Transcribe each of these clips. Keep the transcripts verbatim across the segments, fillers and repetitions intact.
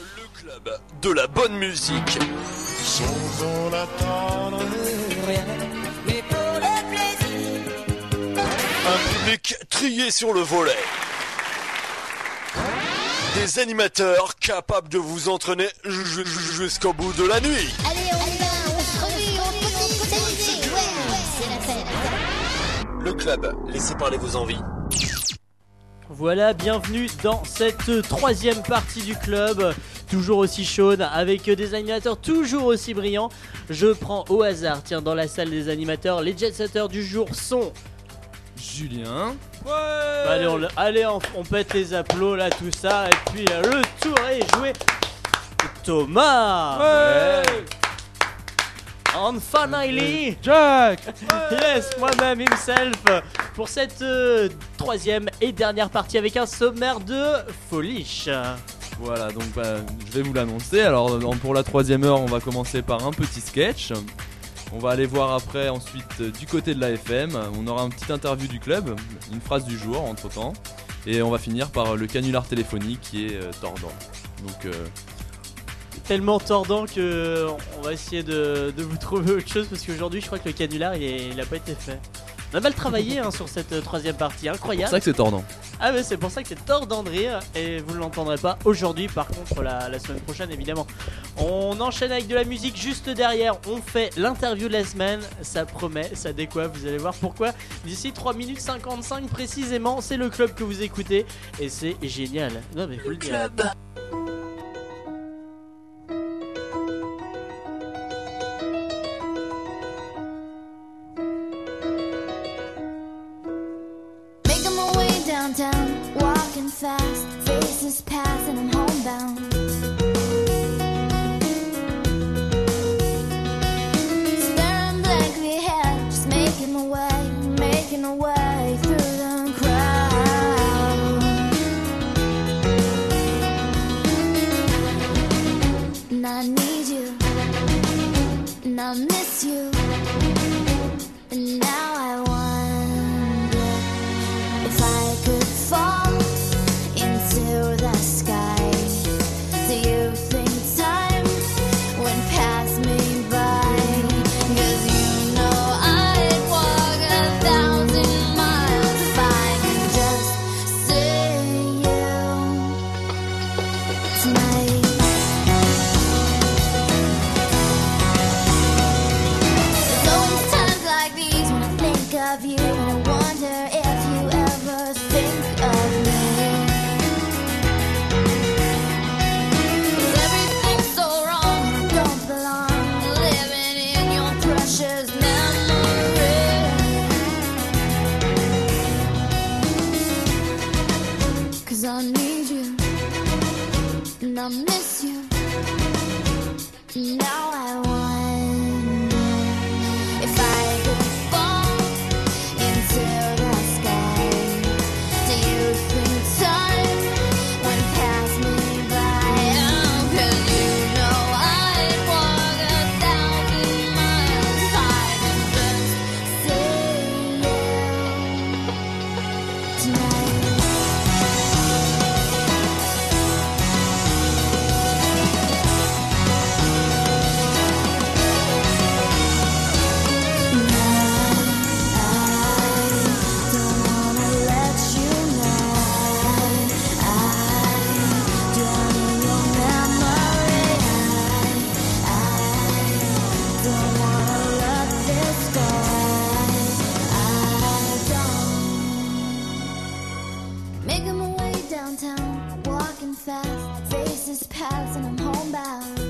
Le club de la bonne musique. Sans en attendre rien, mais pour le plaisir. Un public trié sur le volet. Des animateurs capables de vous entraîner jusqu'au bout de la nuit. Allez, on y va, on se remue, on copie, c'est l'idée, ouais, c'est la fête. Le club, laissez parler vos envies. Voilà, bienvenue dans cette troisième partie du club, toujours aussi chaude, avec des animateurs toujours aussi brillants. Je prends au hasard, tiens, dans la salle des animateurs, les jet-setters du jour sont... Julien. Ouais. Bah, allez, on, allez on, on pète les applaudissements là, tout ça, et puis euh, le tour est joué. Thomas. Ouais. And finally, Jack. yes, moi-même himself, pour cette euh, troisième et dernière partie avec un sommaire de foliche. Voilà, donc bah, je vais vous l'annoncer. Alors pour la troisième heure, on va commencer par un petit sketch. On va aller voir après ensuite euh, du côté de la F M. On aura un petit interview du club, une phrase du jour entre temps. Et on va finir par le canular téléphonique qui est euh, tordant. Donc euh... tellement tordant que on va essayer de, de vous trouver autre chose, parce qu'aujourd'hui je crois que le canular il, est, il a pas été fait. On a mal travaillé hein, sur cette euh, troisième partie, incroyable. C'est pour ça que c'est tordant. Ah mais c'est pour ça que c'est tordant de rire, et vous ne l'entendrez pas aujourd'hui, par contre la, la semaine prochaine évidemment. On enchaîne avec de la musique juste derrière, on fait l'interview de la semaine, ça promet, ça décoiffe, vous allez voir pourquoi. D'ici trois minutes cinquante-cinq précisément, c'est le club que vous écoutez, et c'est génial. Non mais faut le dire. Club. Downtown, walking fast, faces pass and I'm homebound. Staring blankly ahead, just making my way, making my way through the crowd. And I need you, and I miss you, and now I wonder if I could fall into the sky. Do you think time would pass me by? 'Cause you know I'd walk a thousand miles if I could just see you tonight. There's always times like these when I think of you, and I wonder if you ever think of me. 'Cause everything's so wrong, I don't belong living in your precious memory. 'Cause I need you, and I miss you, now I wonder if I could fall into the sky. Do you think time would pass me by? Oh, 'cause you know I'd walk a thousand miles if I could just see you tonight. Making my way downtown, walking fast, faces pass and I'm homebound.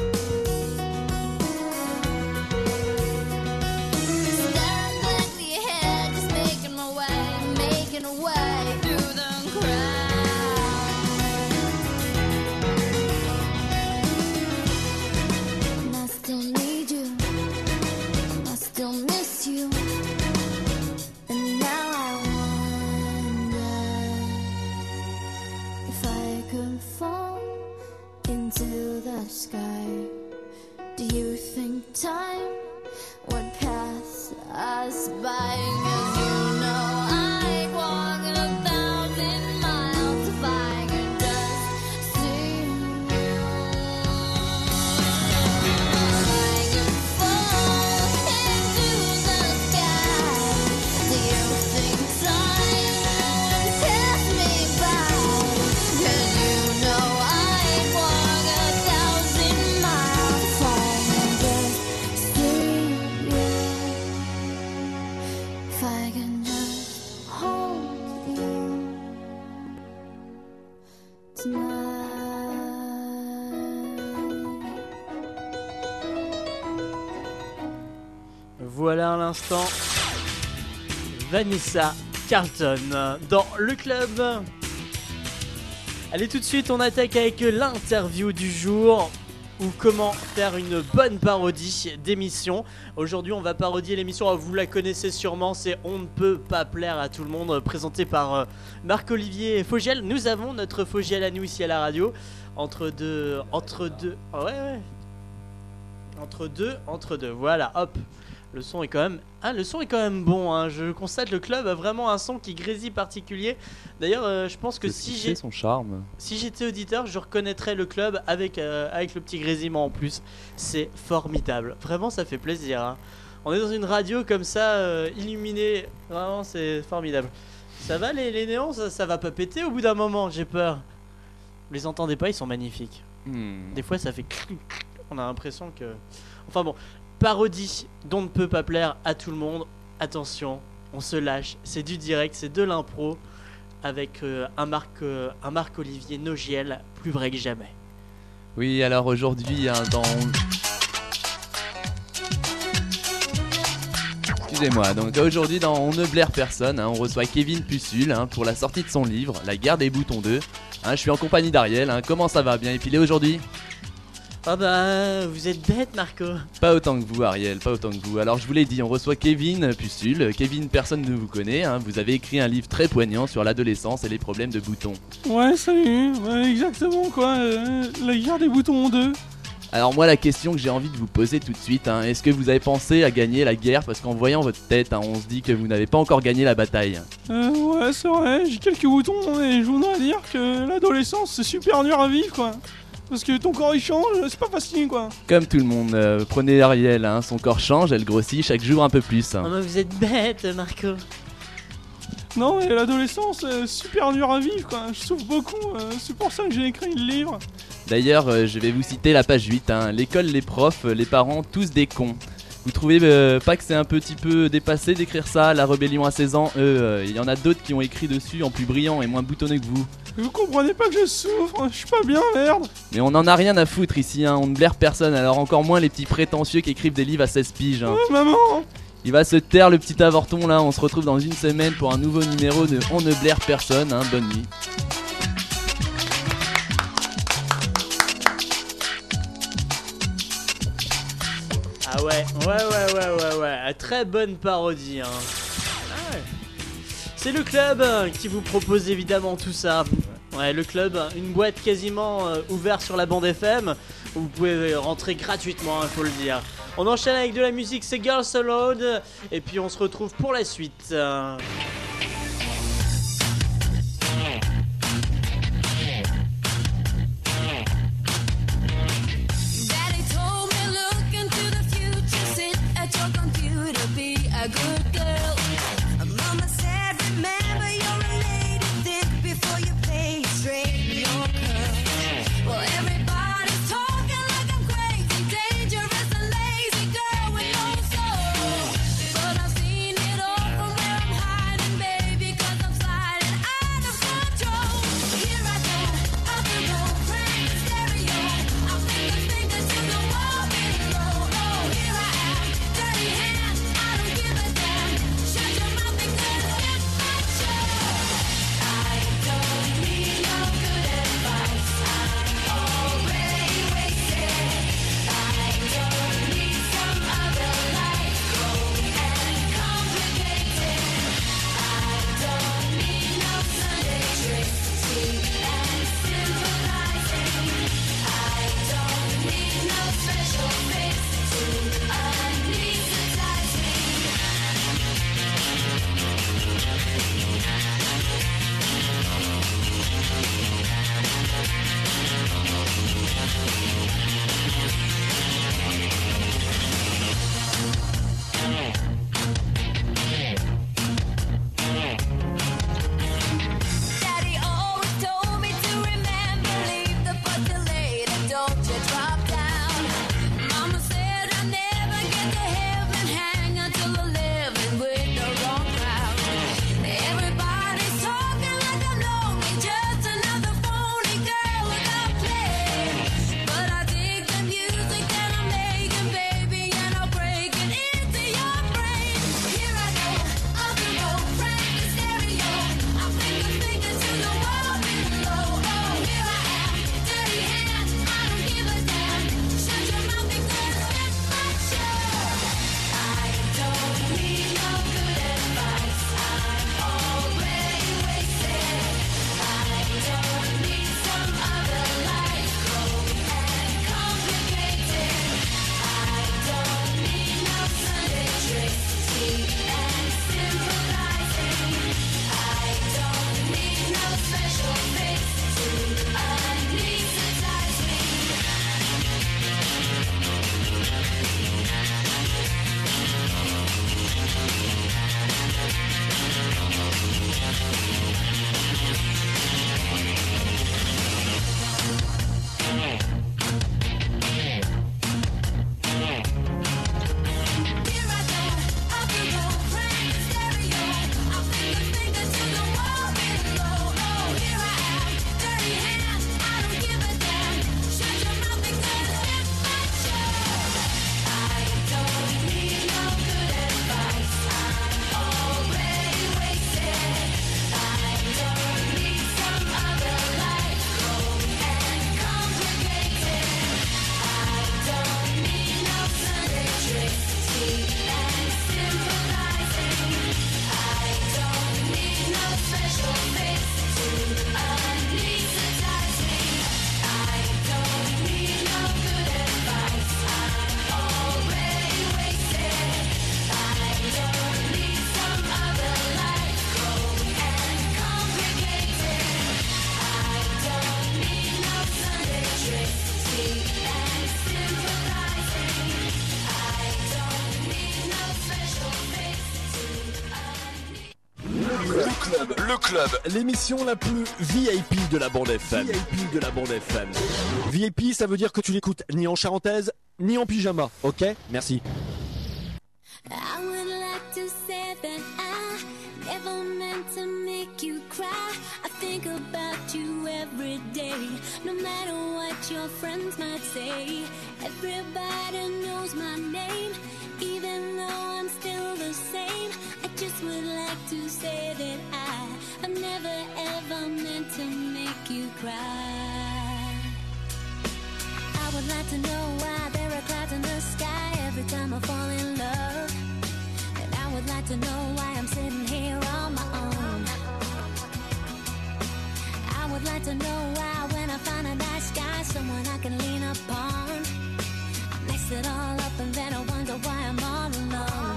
Staring blankly ahead, just making my way, making a way through the crowd. And I still need you, I still miss you, and now I wonder if I could fall into the sky. Do you think time would pass us by? 'Cause you know I'd walk a thousand miles if I could just see you voilà à l'instant Vanessa Carlton dans le club. Allez, tout de suite on attaque avec l'interview du jour, ou comment faire une bonne parodie d'émission. Aujourd'hui on va parodier l'émission, vous la connaissez sûrement, c'est On ne peut pas plaire à tout le monde, présenté par euh, Marc-Olivier Fogiel. Nous avons notre Fogiel à nous ici à la radio, entre deux, entre deux, oh ouais ouais, entre deux, entre deux, voilà, hop. Le son est quand même, ah, le son est quand même bon, hein. Je constate le club a vraiment un son qui grésille particulier. D'ailleurs, euh, je pense que si j'ai son charme. Si j'étais auditeur, je reconnaîtrais le club avec, euh, avec le petit grésillement en plus. C'est formidable. Vraiment, ça fait plaisir. Hein. On est dans une radio comme ça, euh, illuminée. Vraiment, c'est formidable. Ça va les, les néons, ça, ça va pas péter au bout d'un moment, j'ai peur. Vous les entendez pas, ils sont magnifiques. Hmm. Des fois, ça fait... On a l'impression que... Enfin bon, parodie dont ne peut pas plaire à tout le monde. Attention, on se lâche. C'est du direct, c'est de l'impro. Avec euh, un Marc, euh, un Marc-Olivier Nogiel, plus vrai que jamais. Oui, alors aujourd'hui, hein, dans... Excusez-moi, donc aujourd'hui dans On ne blaire personne, hein, on reçoit Kevin Pucul hein, pour la sortie de son livre, La guerre des boutons deux. Hein, je suis en compagnie d'Ariel, hein, comment ça va? Bien épilé aujourd'hui? Ah bah, vous êtes bête Marco. Pas autant que vous Ariel, pas autant que vous. Alors je vous l'ai dit, on reçoit Kevin Pucul. Kevin, personne ne vous connaît, hein. Vous avez écrit un livre très poignant sur l'adolescence et les problèmes de boutons. Ouais, salut, ouais, exactement quoi, euh, la guerre des boutons deux. Alors moi la question que j'ai envie de vous poser tout de suite, hein, est-ce que vous avez pensé à gagner la guerre? Parce qu'en voyant votre tête, hein, on se dit que vous n'avez pas encore gagné la bataille. Euh, ouais, c'est vrai, j'ai quelques boutons et je voudrais dire que l'adolescence c'est super dur à vivre quoi. Parce que ton corps il change, c'est pas facile quoi. Comme tout le monde, euh, prenez Ariel, hein, son corps change, elle grossit chaque jour un peu plus. Ah bah vous êtes bête Marco. Non mais l'adolescence c'est super dur à vivre quoi, je souffre beaucoup, euh, c'est pour ça que j'ai écrit le livre. D'ailleurs, euh, je vais vous citer la page huit, hein. L'école, les profs, les parents, tous des cons. Vous trouvez euh, pas que c'est un petit peu dépassé d'écrire ça, La rébellion à seize ans? Eux, euh, il y en a d'autres qui ont écrit dessus en plus brillant et moins boutonneux que vous. Vous comprenez pas que je souffre, je suis pas bien, merde. Mais on en a rien à foutre ici, hein. On ne blaire personne, alors encore moins les petits prétentieux qui écrivent des livres à seize piges. Hein. Ouais, maman. Il va se taire le petit avorton là, on se retrouve dans une semaine pour un nouveau numéro de On ne blaire personne, hein. Bonne nuit. Ah ouais, ouais, ouais, ouais, ouais, ouais, très bonne parodie. Hein. Ah ouais. C'est le club euh, qui vous propose évidemment tout ça. Ouais, le club, une boîte quasiment euh, ouverte sur la bande F M. Où vous pouvez rentrer gratuitement, il faut le dire. On enchaîne avec de la musique, c'est Girls Aloud. Et puis on se retrouve pour la suite. Euh... A good girl. Mama said, remember you're a lady, think before you play it straight, your curl. Well, everybody's talking like I'm crazy, dangerous and lazy girl with no soul. But I've seen it all from where I'm hiding, le club, l'émission la plus V I P de la bande F M. V I P de la bande F M. V I P, ça veut dire que tu l'écoutes ni en charentaise, ni en pyjama, ok? Merci. I would like to say that I never meant to make you cry. I think about you every day, no matter what your friends might say. Everybody knows my name, even though I'm still the same. I just would like to say that I, I've never ever meant to make you cry. I would like to know why there are clouds in the sky every time I fall in love. And I would like to know why I'm sitting here on my own. I would like to know why when I find a nice guy, someone I can lean upon, I mess it all up and then I wonder why I'm all alone.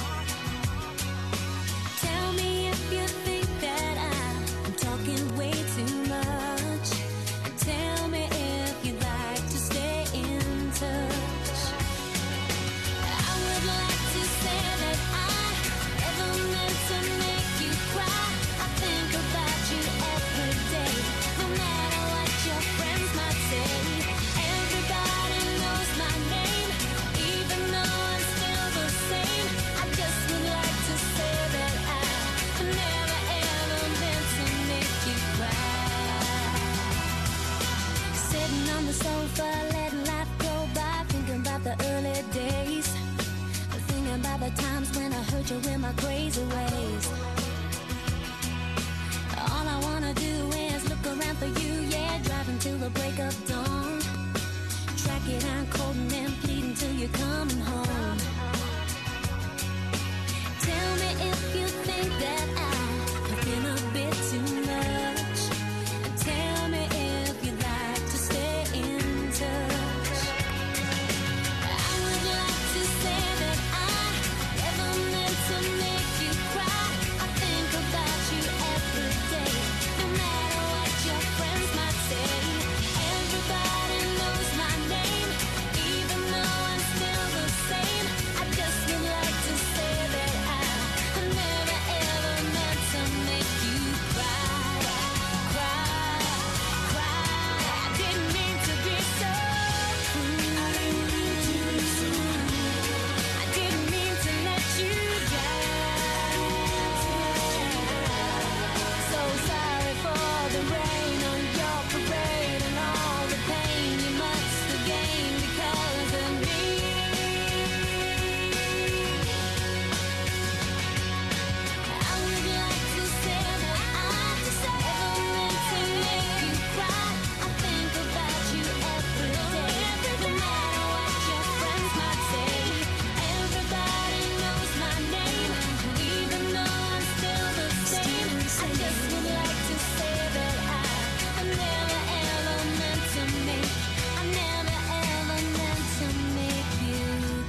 Tell me if you think that I, I'm talking way too much, and tell me if you'd like to stay in touch. I would like to say that I never meant to make you cry. I think about you every day, no matter what your friends might say. Everybody knows my name, even though I'm still the same. I just would like to say that I never ever meant to make you cry. Sitting on the sofa, letting life go by, thinking about the early days, thinking about the times when I hurt you in my crazy ways. All I wanna do is look around for you, yeah, driving till the break of dawn. Track it down cold and then pleading till you're coming home. Tell me if you think that I've been a bit too much, and tell me if you'd like to stay in touch. I would like to say that I never meant to make you cry. I think about you every day, no matter what your friends might say. Everybody knows my name, even though I'm still the same. I just would like to say that I, I never ever meant to make you cry, cry, cry. I didn't mean to be so cruel. I didn't mean to be so cruel. I didn't mean to let you down. So sorry for the rain on your parade and all the pain you must have gained because of me. I would like to say that I never meant to make you cry. I think about you every day, no matter what your friends might say. Everybody knows my name, even though I'm still the same. I just would like to say that I, I never ever meant to make, I never ever meant to make you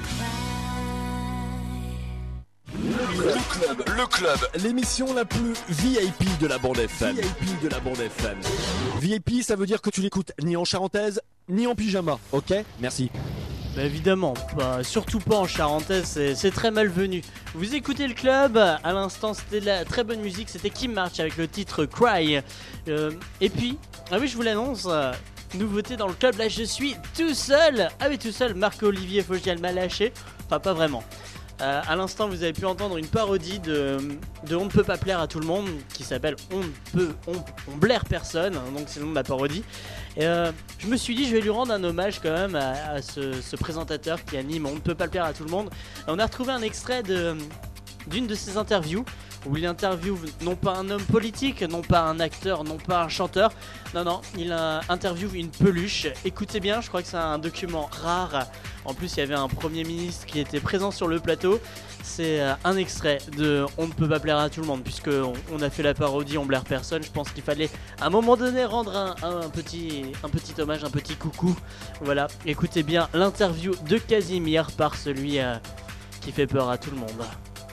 cry. Le club, le club, l'émission la plus V I P de la bande F M. V I P de la bande F M. V I P, ça veut dire que tu l'écoutes ni en charentaise, ni en pyjama, ok? Merci. Bah évidemment, pas- surtout pas en charentaise, c'est- c'est très malvenu. Vous écoutez le club, à l'instant c'était de la très bonne musique, c'était Kim March avec le titre Cry. Euh, et puis, ah oui je vous l'annonce, euh, nouveauté dans le club, là je suis tout seul. Ah oui tout seul, Marc-Olivier Fogiel m'a lâché, enfin pas vraiment. Euh, à l'instant vous avez pu entendre une parodie de, de On ne peut pas plaire à tout le monde qui s'appelle On ne peut, on, on blaire personne, donc c'est le nom de la parodie. Et euh, je me suis dit je vais lui rendre un hommage quand même à, à ce, ce présentateur qui anime On ne peut pas plaire à tout le monde. Et on a retrouvé un extrait de, d'une de ses interviews où il interviewe non pas un homme politique, non pas un acteur, non pas un chanteur, non non, il a interviewe une peluche. Écoutez bien, je crois que c'est un document rare. En plus, il y avait un premier ministre qui était présent sur le plateau. C'est euh, un extrait de On ne peut pas plaire à tout le monde, puisque on, on a fait la parodie, on blaire personne. Je pense qu'il fallait à un moment donné rendre un, un, petit, un petit hommage, un petit coucou. Voilà, écoutez bien l'interview de Casimir par celui euh, qui fait peur à tout le monde.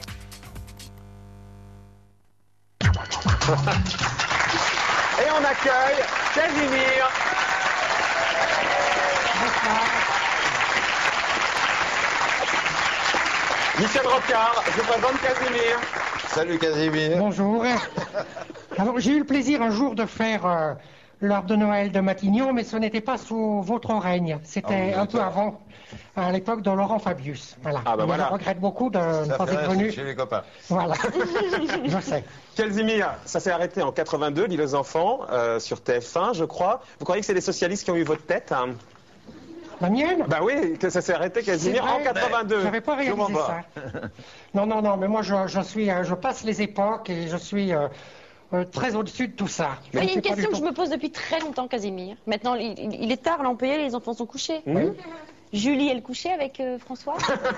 Et on accueille Casimir. Michel Rocard, je vous présente Casimir. Salut Casimir. Bonjour. Alors, j'ai eu le plaisir un jour de faire euh, l'heure de Noël de Matignon, mais ce n'était pas sous votre règne. C'était Ah, un peu avant, à l'époque de Laurent Fabius. Voilà. Ah, bah Et voilà. Je regrette beaucoup de ne Ça pas fait être rire venu. chez les copains. Voilà. Je sais. Casimir, ça s'est arrêté en quatre-vingt-deux, l'île aux enfants, euh, sur T F un, je crois. Vous croyez que c'est les socialistes qui ont eu votre tête hein? La mienne? Bah oui, que ça s'est arrêté, Casimir, C'est en vrai. quatre-vingt-deux. J'avais pas réalisé Comment ça. pas Non, non, non, mais moi je, je suis, euh, je passe les époques et je suis euh, euh, très au-dessus de tout ça. Il y a Je une suis pas question du que je tout- me pose depuis très longtemps, Casimir. Maintenant, il, il- il est tard, là, on peut y aller, les enfants sont couchés. Mmh. Julie, elle couchait avec euh, François?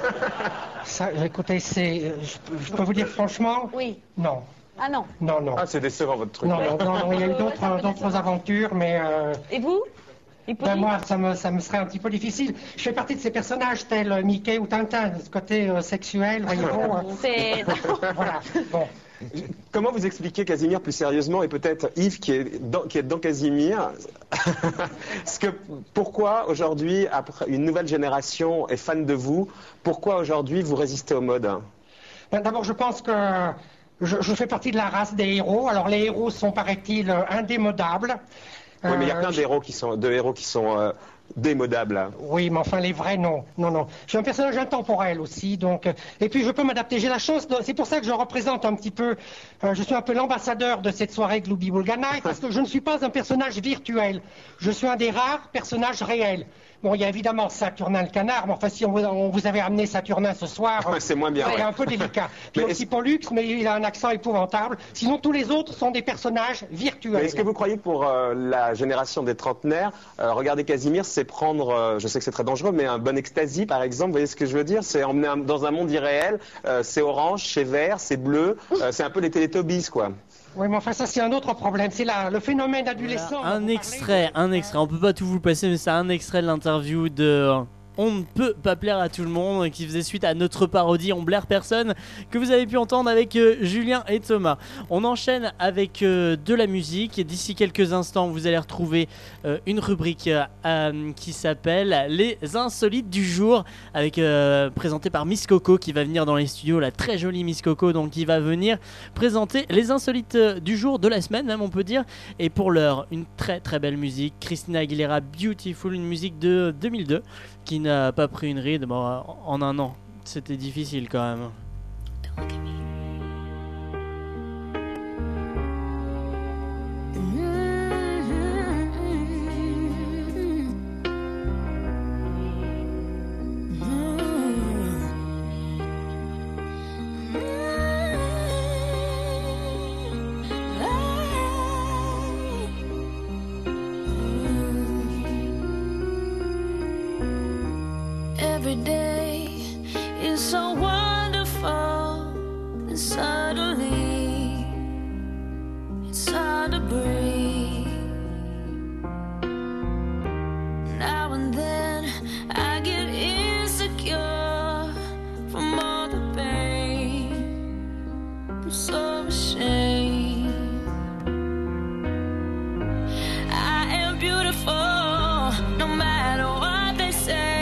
Ça, écoutez, c'est, euh, je, peux- je peux vous dire franchement, Oui. non, Ah non. non, non. Ah, c'est décevant votre truc. Non, non, non, non, il y a eu d'autres, d'autres aventures, mais euh, Et vous? ben Hippolyte? moi, ça me, ça me serait un petit peu difficile. Je fais partie de ces personnages tels Mickey ou Tintin, de ce côté euh, sexuel, voyez-vous. euh, C'est... voilà, bon. Comment vous expliquez, Casimir, plus sérieusement, et peut-être Yves qui est dans, qui est dans Casimir, ce que, pourquoi aujourd'hui, après une nouvelle génération est fan de vous, pourquoi aujourd'hui vous résistez aux modes? Ben, d'abord, je pense que je, je fais partie de la race des héros. Alors, les héros sont, paraît-il, euh, indémodables. Oui, mais il y a Euh, plein d'héros qui sont, de héros qui sont euh, démodables. hein. Oui, mais enfin, les vrais, non. Non, non. Je suis un personnage intemporel aussi, donc... euh, Et puis, je peux m'adapter. J'ai la chance, de- c'est pour ça que je représente un petit peu... euh, je suis un peu l'ambassadeur de cette soirée Glooby Boulganaï, parce que je ne suis pas un personnage virtuel. Je suis un des rares personnages réels. Bon, il y a évidemment Saturnin le canard, mais enfin, si on, vous- on vous avait amené Saturnin ce soir... euh, Ouais, c'est moins bien. c'est ouais. un peu délicat. Puis Mais aussi Pollux, mais il a un accent épouvantable. Sinon, tous les autres sont des personnages virtuels. Mais est-ce que vous croyez que pour euh, la génération des trentenaires, euh, regarder Casimir, c'est prendre, euh, je sais que c'est très dangereux, mais un bon ecstasy par exemple, vous voyez ce que je veux dire? C'est emmener un- dans un monde irréel, euh, c'est orange, c'est vert, c'est bleu, euh, c'est un peu les Télétobies quoi. Oui, mais enfin, ça, c'est un autre problème. C'est là, le phénomène adolescent. Voilà, un dont vous extrait, parlez. un extrait. On peut pas tout vous le passer, mais c'est un extrait de l'interview de On ne peut pas plaire à tout le monde, qui faisait suite à notre parodie On blaire personne, que vous avez pu entendre avec euh, Julien et Thomas. On enchaîne avec euh, de la musique, et d'ici quelques instants vous allez retrouver euh, une rubrique euh, euh, qui s'appelle Les Insolites du jour, avec euh, présentée par Miss Coco, qui va venir dans les studios, la très jolie Miss Coco, donc qui va venir présenter les insolites euh, du jour, de la semaine même on peut dire. Et pour l'heure, une très très belle musique, Christina Aguilera Beautiful, une musique de deux mille deux qui n'a pas pris une ride bon, en un an. C'était difficile quand même. Every day is so wonderful, and suddenly it's hard to breathe. Now and then I get insecure from all the pain. I'm so ashamed. I am beautiful, no matter what they say.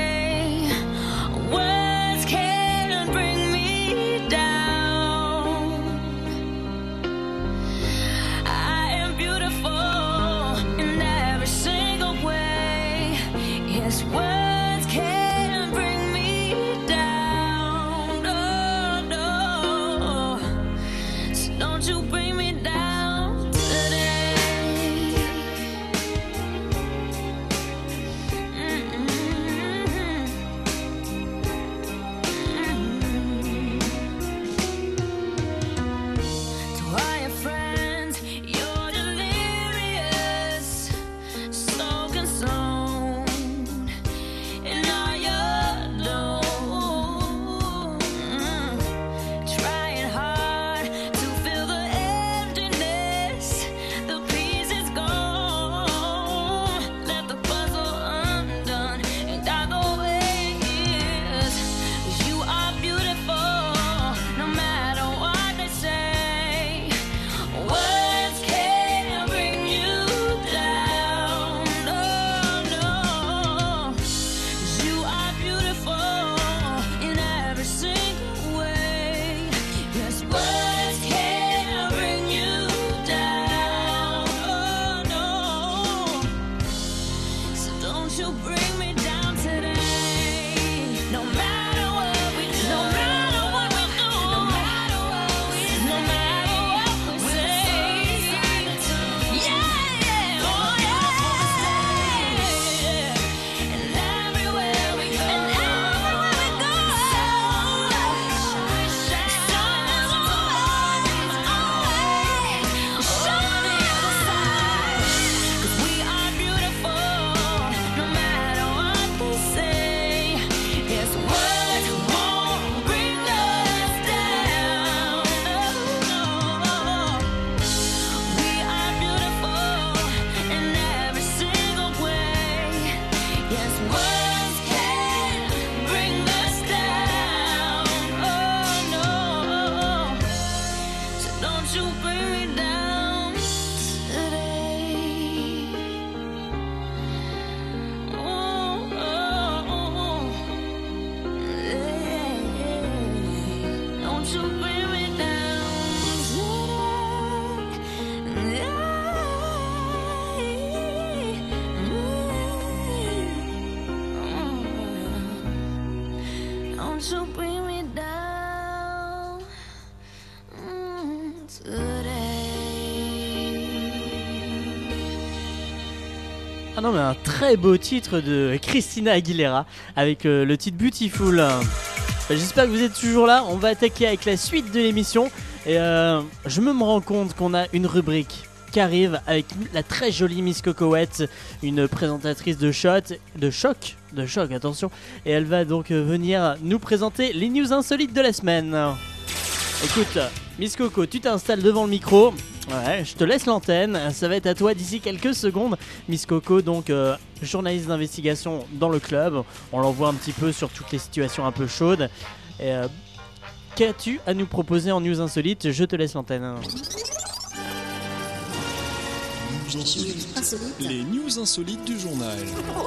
Words can't bring me down. I am beautiful in every single way. Yes, words can't bring me down. No, no. So don't you bring me down today. To all your friends, you're delirious, so consumed don't you bring me down today. No matter what we do, no matter what we do, no matter what we do, no matter what we say. Yeah, yeah, oh yeah. And everywhere we go, and everywhere we go, shines always, always, show the other side. 'Cause we are beautiful, no matter what they say. Yes, words won't bring us down. We are beautiful in every single way. Yes, words can't bring us down. Oh no, so don't you bring me down today. Oh, oh, oh. Yeah. Don't you bring me down today. Don't you bring me down mm, today. Ah non mais un très beau titre de Christina Aguilera avec euh, le titre Beautiful. Bah, j'espère que vous êtes toujours là. On va attaquer avec la suite de l'émission et euh, je me rends compte qu'on a une rubrique qui arrive avec la très jolie Miss Cocoette, une présentatrice de shot, de choc, de choc attention, et elle va donc euh, venir nous présenter les news insolites de la semaine. Écoute, Miss Coco, tu t'installes devant le micro. Ouais, je te laisse l'antenne. Ça va être à toi d'ici quelques secondes. Miss Coco, donc euh, journaliste d'investigation dans le club. On l'envoie un petit peu sur toutes les situations un peu chaudes. Et, euh, qu'as-tu à nous proposer en news insolites? Je te laisse l'antenne. Les news insolites du journal.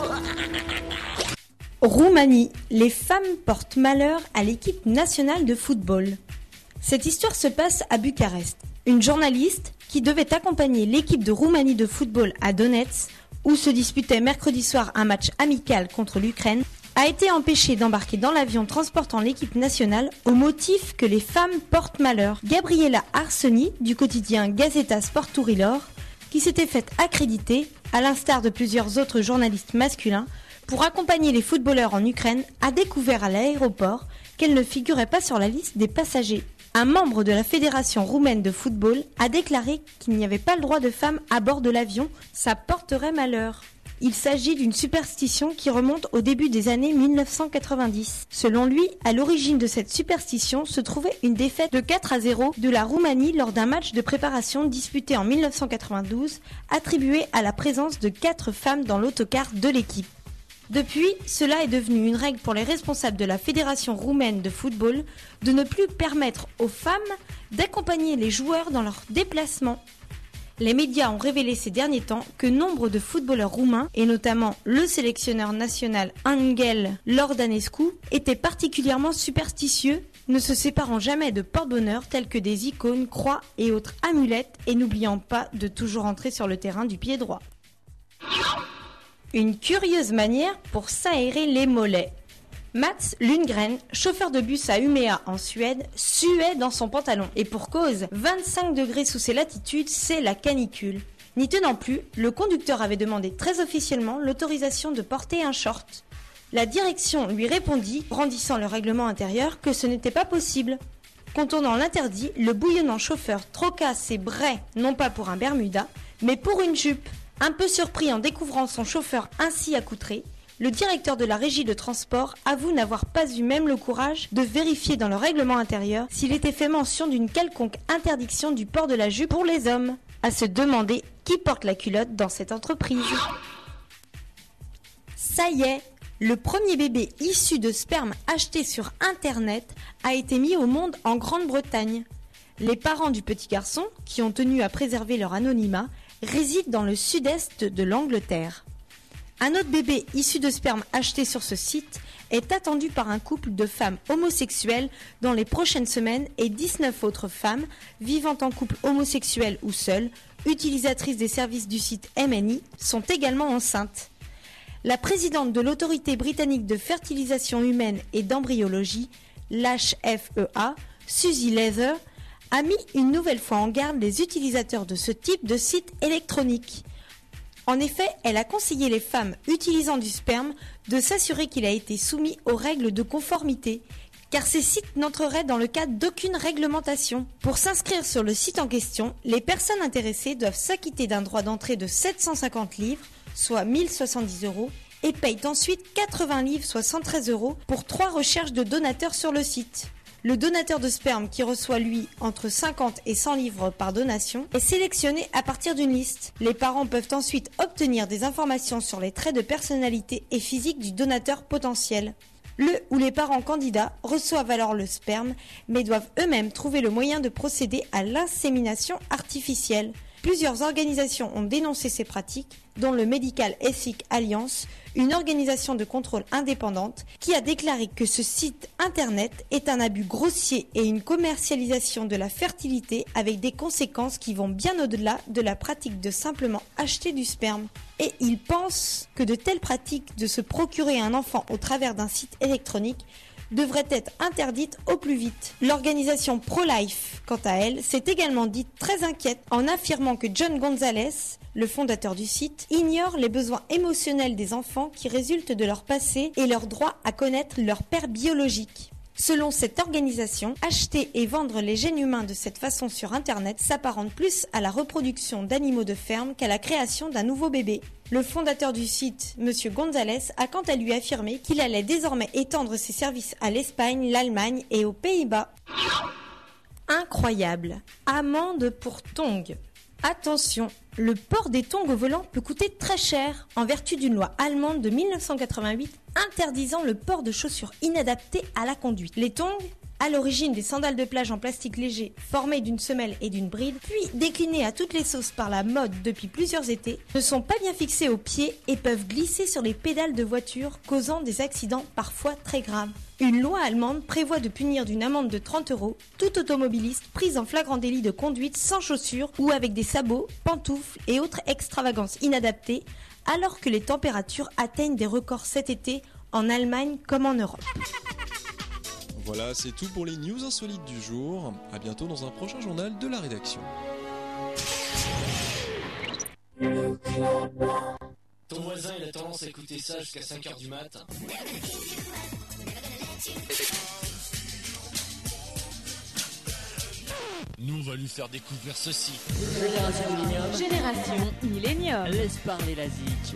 Roumanie, les femmes portent malheur à l'équipe nationale de football. Cette histoire se passe à Bucarest. Une journaliste qui devait accompagner l'équipe de Roumanie de football à Donetsk, où se disputait mercredi soir un match amical contre l'Ukraine, a été empêchée d'embarquer dans l'avion transportant l'équipe nationale au motif que les femmes portent malheur. Gabriela Arseni, du quotidien Gazeta Sporturilor, qui s'était faite accréditer, à l'instar de plusieurs autres journalistes masculins, pour accompagner les footballeurs en Ukraine, a découvert à l'aéroport qu'elle ne figurait pas sur la liste des passagers. Un membre de la Fédération roumaine de football a déclaré qu'il n'y avait pas le droit de femmes à bord de l'avion, ça porterait malheur. Il s'agit d'une superstition qui remonte au début des années mille neuf cent quatre-vingt-dix. Selon lui, à l'origine de cette superstition se trouvait une défaite de quatre à zéro de la Roumanie lors d'un match de préparation disputé en mille neuf cent quatre-vingt-douze, attribué à la présence de quatre femmes dans l'autocar de l'équipe. Depuis, cela est devenu une règle pour les responsables de la Fédération roumaine de football de ne plus permettre aux femmes d'accompagner les joueurs dans leurs déplacements. Les médias ont révélé ces derniers temps que nombre de footballeurs roumains, et notamment le sélectionneur national Angel Lordanescu, étaient particulièrement superstitieux, ne se séparant jamais de porte-bonheur tels que des icônes, croix et autres amulettes, et n'oubliant pas de toujours entrer sur le terrain du pied droit. Une curieuse manière pour s'aérer les mollets. Mats Lundgren, chauffeur de bus à Umeå en Suède, suait dans son pantalon. Et pour cause, vingt-cinq degrés sous ces latitudes, c'est la canicule. N'y tenant plus, le conducteur avait demandé très officiellement l'autorisation de porter un short. La direction lui répondit, brandissant le règlement intérieur, que ce n'était pas possible. Contournant l'interdit, le bouillonnant chauffeur troqua ses braies, non pas pour un bermuda, mais pour une jupe. Un peu surpris en découvrant son chauffeur ainsi accoutré, le directeur de la régie de transport avoue n'avoir pas eu même le courage de vérifier dans le règlement intérieur s'il était fait mention d'une quelconque interdiction du port de la jupe pour les hommes. À se demander qui porte la culotte dans cette entreprise. Ça y est, le premier bébé issu de sperme acheté sur Internet a été mis au monde en Grande-Bretagne. Les parents du petit garçon, qui ont tenu à préserver leur anonymat, résident dans le sud-est de l'Angleterre. Un autre bébé issu de sperme acheté sur ce site est attendu par un couple de femmes homosexuelles dans les prochaines semaines et dix-neuf autres femmes vivant en couple homosexuel ou seules, utilisatrices des services du site M N I, sont également enceintes. La présidente de l'autorité britannique de fertilisation humaine et d'embryologie, l'H F E A, Suzy Leather, a mis une nouvelle fois en garde les utilisateurs de ce type de site électronique. En effet, elle a conseillé les femmes utilisant du sperme de s'assurer qu'il a été soumis aux règles de conformité, car ces sites n'entreraient dans le cadre d'aucune réglementation. Pour s'inscrire sur le site en question, les personnes intéressées doivent s'acquitter d'un droit d'entrée de sept cent cinquante livres, soit mille soixante-dix euros, et payent ensuite quatre-vingts livres, soit cent treize euros, pour trois recherches de donateurs sur le site. Le donateur de sperme, qui reçoit lui entre cinquante et cent livres par donation, est sélectionné à partir d'une liste. Les parents peuvent ensuite obtenir des informations sur les traits de personnalité et physique du donateur potentiel. Le ou les parents candidats reçoivent alors le sperme, mais doivent eux-mêmes trouver le moyen de procéder à l'insémination artificielle. Plusieurs organisations ont dénoncé ces pratiques, dont le Medical Ethics Alliance, une organisation de contrôle indépendante, qui a déclaré que ce site internet est un abus grossier et une commercialisation de la fertilité avec des conséquences qui vont bien au-delà de la pratique de simplement acheter du sperme. Et ils pensent que de telles pratiques de se procurer un enfant au travers d'un site électronique devrait être interdite au plus vite. L'organisation Pro-Life, quant à elle, s'est également dite très inquiète en affirmant que John Gonzalez, le fondateur du site, ignore les besoins émotionnels des enfants qui résultent de leur passé et leur droit à connaître leur père biologique. Selon cette organisation, acheter et vendre les gènes humains de cette façon sur Internet s'apparente plus à la reproduction d'animaux de ferme qu'à la création d'un nouveau bébé. Le fondateur du site, M. Gonzalez, a quant à lui affirmé qu'il allait désormais étendre ses services à l'Espagne, l'Allemagne et aux Pays-Bas. Incroyable. Amende pour tongs. Attention, le port des tongs au volant peut coûter très cher en vertu d'une loi allemande de mille neuf cent quatre-vingt-huit interdisant le port de chaussures inadaptées à la conduite. Les tongs, à l'origine des sandales de plage en plastique léger formées d'une semelle et d'une bride, puis déclinées à toutes les sauces par la mode depuis plusieurs étés, ne sont pas bien fixés aux pieds et peuvent glisser sur les pédales de voiture, causant des accidents parfois très graves. Une loi allemande prévoit de punir d'une amende de trente euros tout automobiliste pris en flagrant délit de conduite sans chaussures ou avec des sabots, pantoufles et autres extravagances inadaptées, alors que les températures atteignent des records cet été en Allemagne comme en Europe. Voilà, c'est tout pour les news insolites du jour. À bientôt dans un prochain journal de la rédaction. Ton voisin, il a tendance à écouter ça jusqu'à cinq heures du mat. Nous, on va lui faire découvrir ceci. Génération Millennium. Génération Millennium. Laisse parler la zik.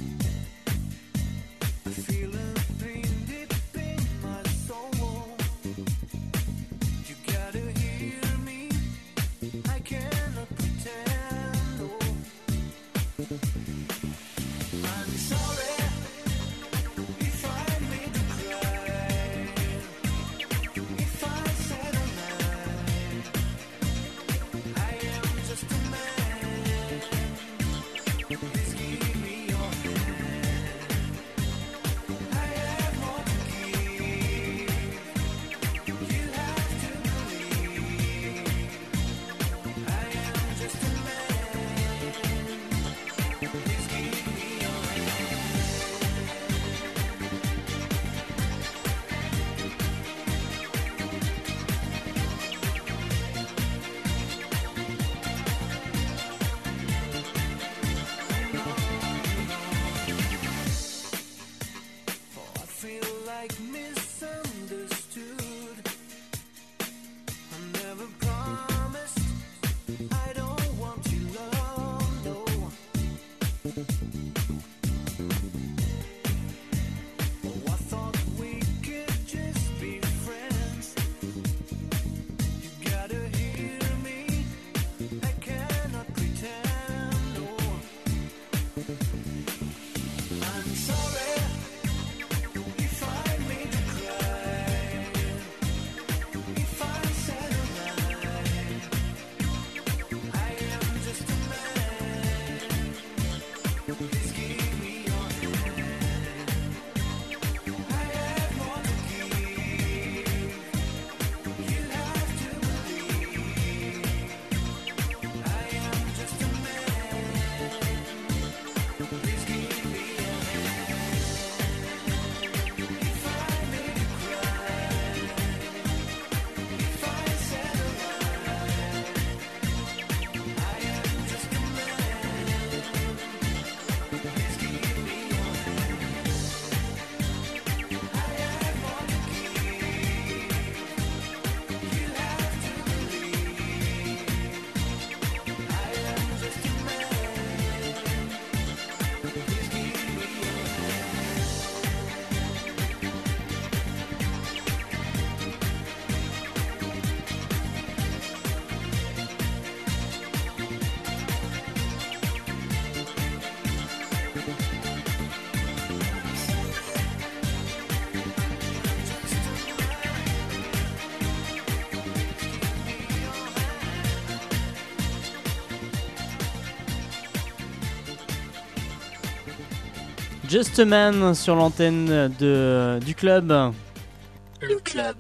Feeling pain deep in my soul. Just a Man sur l'antenne de, du club. Le club.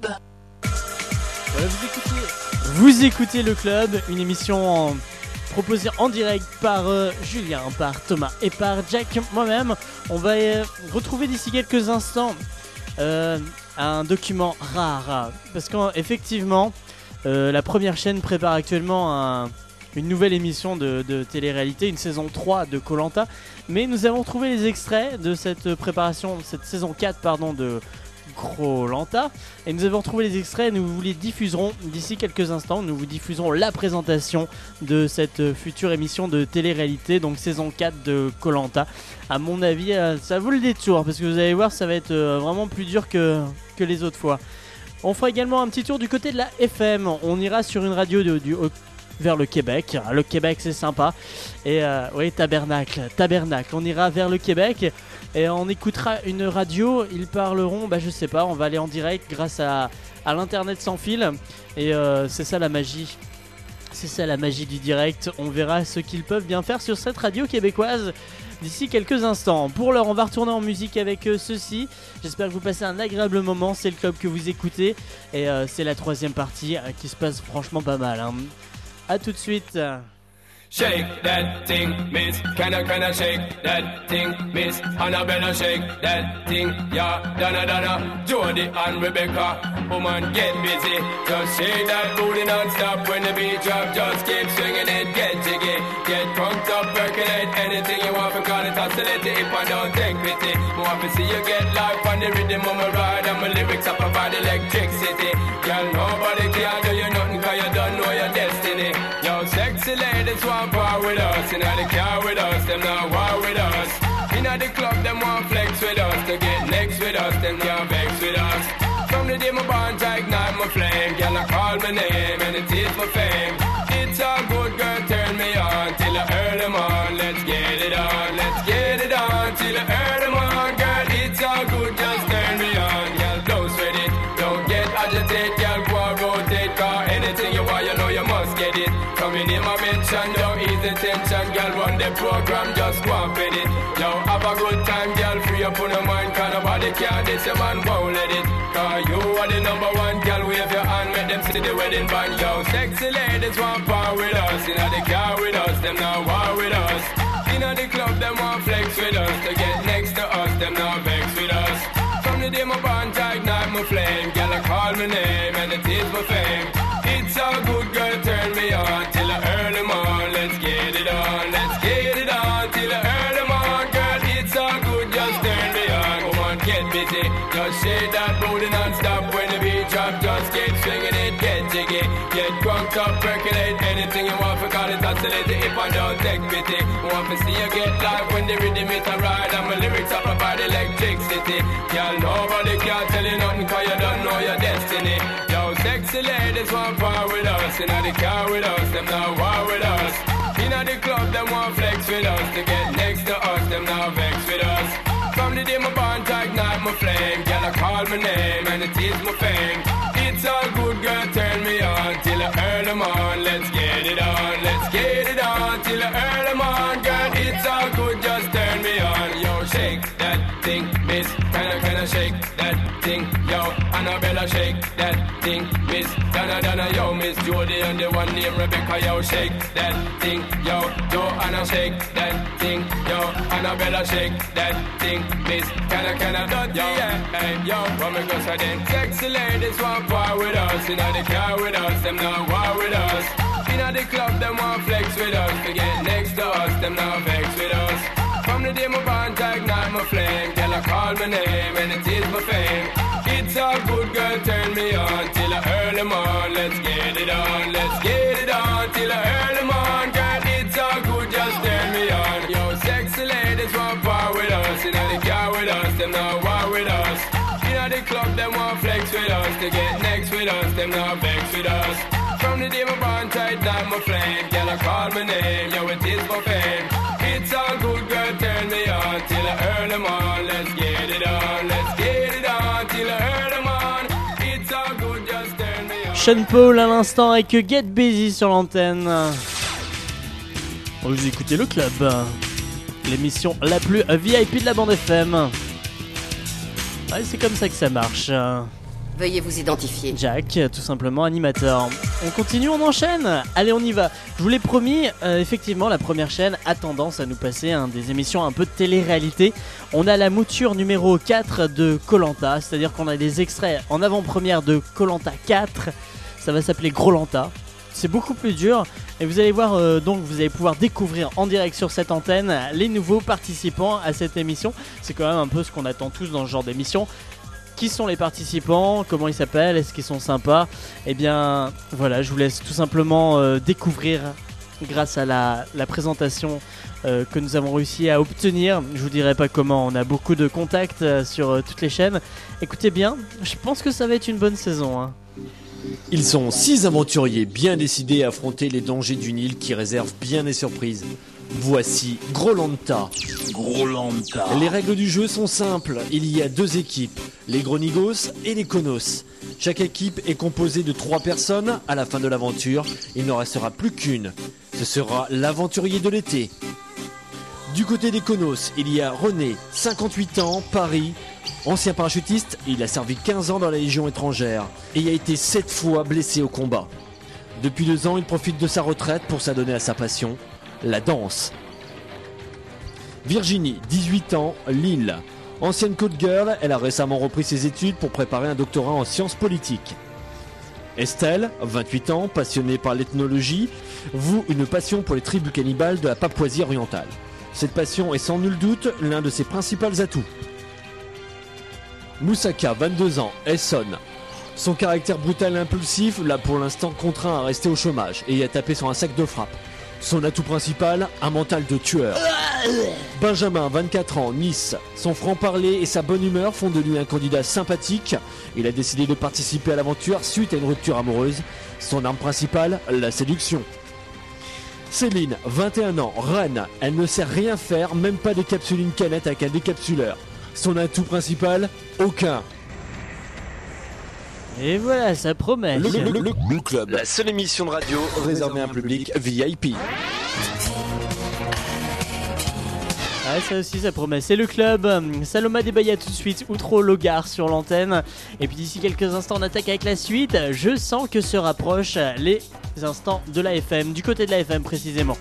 Voilà, vous écoutez, vous écoutez le club, une émission en, proposée en direct par euh, Julien, par Thomas et par Jack, moi-même. On va euh, retrouver d'ici quelques instants euh, un document rare, parce qu'effectivement, euh, la première chaîne prépare actuellement un, une nouvelle émission de, de télé-réalité, une saison trois de Koh-Lanta, mais nous avons trouvé les extraits de cette préparation, cette saison quatre pardon, de Koh-Lanta, et nous avons trouvé les extraits et nous vous les diffuserons d'ici quelques instants. Nous vous diffuserons la présentation de cette future émission de télé-réalité, donc saison quatre de Koh-Lanta. À mon avis, ça vaut le détour, parce que vous allez voir, ça va être vraiment plus dur que, que les autres fois. On fera également un petit tour du côté de la F M. On ira sur une radio de, du, vers le Québec. Le Québec, c'est sympa. Et euh, oui, tabernacle, tabernacle. On ira vers le Québec et on écoutera une radio. Ils parleront, bah je sais pas, on va aller en direct grâce à, à l'internet sans fil. Et euh, c'est ça la magie. C'est ça la magie du direct. On verra ce qu'ils peuvent bien faire sur cette radio québécoise d'ici quelques instants. Pour l'heure, on va retourner en musique avec euh, ceci. J'espère que vous passez un agréable moment. C'est le club que vous écoutez. Et euh, c'est la troisième partie euh, qui se passe franchement pas mal. Hein. A tout de suite. Shake that thing, miss. Kinda, kinda shake that thing, miss. Annabella, shake that thing, yeah. Donna, Donna, Jody and Rebecca. Woman, get busy. Just shake that booty non-stop when the beat drop. Just keep swinging it, get jiggy. Get crunked up, percolate anything you want. Call it oscillate if I don't take pity. Want to see you get life on the rhythm of my ride. And my lyrics up about electricity. Girl, nobody can do you nothing cause you don't know your destiny. Yo, sexy ladies want part with us. Inna the car with us, them not war with us. Inna the club, them want flex with us. To get next with us, them can't vex with us. From the day my bond, I ignite my flame. Girl, I call my name and it is my fame. It's a good girl, turn me on till I earn them on. Let's get it on, let's get it on till I earn them on. Girl, it's all good, just turn me on. Girl, don't sweat it, don't get agitated. Girl, go and rotate, cause anything you want, you know you must get it. Coming in my mention, don't ease the tension. Girl, run the program, just go and fit it. Yo, have a good time, girl, free up on your mind. Cause nobody can this, your man won't let it. Cause you are the number one, girl, wave your hand, make them see the wedding band. Yo, sexy ladies want part with us. Inna the car with us, them not war with us. Inna the club, them want flex with us. To get next to us, them not vex with us. From the day my bond, I ignite my flame. Girl, I call my name and it is my fame. It's a good girl, turn me on till I earn them on. Let's get it on, let's get it on till I earn them on. Girl, it's all good, just turn me on. Come on, get busy, just shake that booty non-stop. When the beat drop, just keep swinging it, get jiggy. Get crunked up, percolate anything you want. For call it oscillate if I don't take pity. Want to see you get live when the rhythm is a ride. And my lyrics up about electricity. Girl, nobody can tell you nothing cause you don't know your destiny. Yo, sexy ladies want part with us. Inna the car with us, them not war with us. Inna the club, them want flex with us. To get next to us, them not vex with us. From the day my bond, I ignite my flame. Girl, I call my name and it is my fame. It's all good, girl, turn me on till I earn them on. Let's get it on, let's get it on till I earn them on. Girl, it's all good, just turn me on. Yo, shake that thing, miss. Kinda, kinda shake that thing. Yo, Annabella, shake that thing, miss. Donna, Donna, yo, Miss Jody and the one named Rebecca. Yo, shake that thing. Yo, Joanna, shake that thing. Yo, Annabella, shake that thing, miss. Kinda, kinda, yo, hey, yo, what me go say then? Sexy ladies want part with us. Inna the car with us, them not war with us. Inna the club, them want flex with us. To get next to us, them not vex with us. From the day my bond, I ignite my flame. Girl, I call my name and it is my fame. It's all good, girl, turn me on till I earn them on. Let's get it on, let's get it on till I earn them on. Girl, it's all good, just turn me on. Yo, sexy ladies want part with us. Inna the car with us, them not war with us. Inna the club, them want flex with us. To get next with us, them not vex with us. From the day my bond, I ignite my flame. Girl, I call my name, yo, it is my fame. It's all good, girl, turn me on till I earn them on. Let's get it on, let's get it on till I earn them on. It's all good, just turn me on. Sean Paul à l'instant avec Get Busy sur l'antenne. Vous écoutez le club. l'émission la plus V I P de la bande F M. Ouais, c'est comme ça que ça marche. Veuillez vous identifier. Jack, tout simplement animateur. On continue, on enchaîne. Allez, on y va. Je vous l'ai promis, euh, effectivement, la première chaîne a tendance à nous passer hein, des émissions un peu de télé-réalité. On a la mouture numéro quatre de Koh-Lanta, c'est-à-dire qu'on a des extraits en avant-première de Koh-Lanta quatre. Ça va s'appeler Gros-Lanta. C'est beaucoup plus dur. Et vous allez voir, euh, donc, vous allez pouvoir découvrir en direct sur cette antenne les nouveaux participants à cette émission. C'est quand même un peu ce qu'on attend tous dans ce genre d'émission. Qui sont les participants? Comment ils s'appellent? Est-ce qu'ils sont sympas? Eh bien, voilà, je vous laisse tout simplement euh, découvrir grâce à la, la présentation euh, que nous avons réussi à obtenir. Je vous dirai pas comment, on a beaucoup de contacts euh, sur euh, toutes les chaînes. Écoutez bien, je pense que ça va être une bonne saison. Hein. Ils sont six aventuriers bien décidés à affronter les dangers d'une île qui réserve bien des surprises. Voici Gros-Lanta. Gros-Lanta. Les règles du jeu sont simples. Il y a deux équipes, les Gronigos et les Konos. Chaque équipe est composée de trois personnes. À la fin de l'aventure, il n'en restera plus qu'une. Ce sera l'aventurier de l'été. Du côté des Konos, il y a René, cinquante-huit ans, Paris. Ancien parachutiste, il a servi quinze ans dans la Légion étrangère et a été sept fois blessé au combat. Depuis deux ans, il profite de sa retraite pour s'adonner à sa passion, la danse. Virginie, dix-huit ans, Lille. Ancienne code girl, elle a récemment repris ses études pour préparer un doctorat en sciences politiques. Estelle, vingt-huit ans, passionnée par l'ethnologie, voue une passion pour les tribus cannibales de la Papouasie orientale. Cette passion est sans nul doute l'un de ses principaux atouts. Moussaka, vingt-deux ans, Essonne. Son caractère brutal et impulsif l'a pour l'instant contraint à rester au chômage et à taper sur un sac de frappe. Son atout principal, un mental de tueur. Benjamin, vingt-quatre ans, Nice. Son franc-parler et sa bonne humeur font de lui un candidat sympathique. Il a décidé de participer à l'aventure suite à une rupture amoureuse. Son arme principale, la séduction. Céline, vingt et un ans, Rennes. Elle ne sait rien faire, même pas décapsuler une canette avec un décapsuleur. Son atout principal, aucun. Et voilà, ça promet. Le, le, le, le Club, la seule émission de radio réservée à un public V I P. Ah, ça aussi, ça promet. C'est le Club. Saloma Debaya tout de suite, Outro Logar sur l'antenne. Et puis d'ici quelques instants, on attaque avec la suite. Je sens que se rapprochent les instants de la F M, du côté de la F M précisément.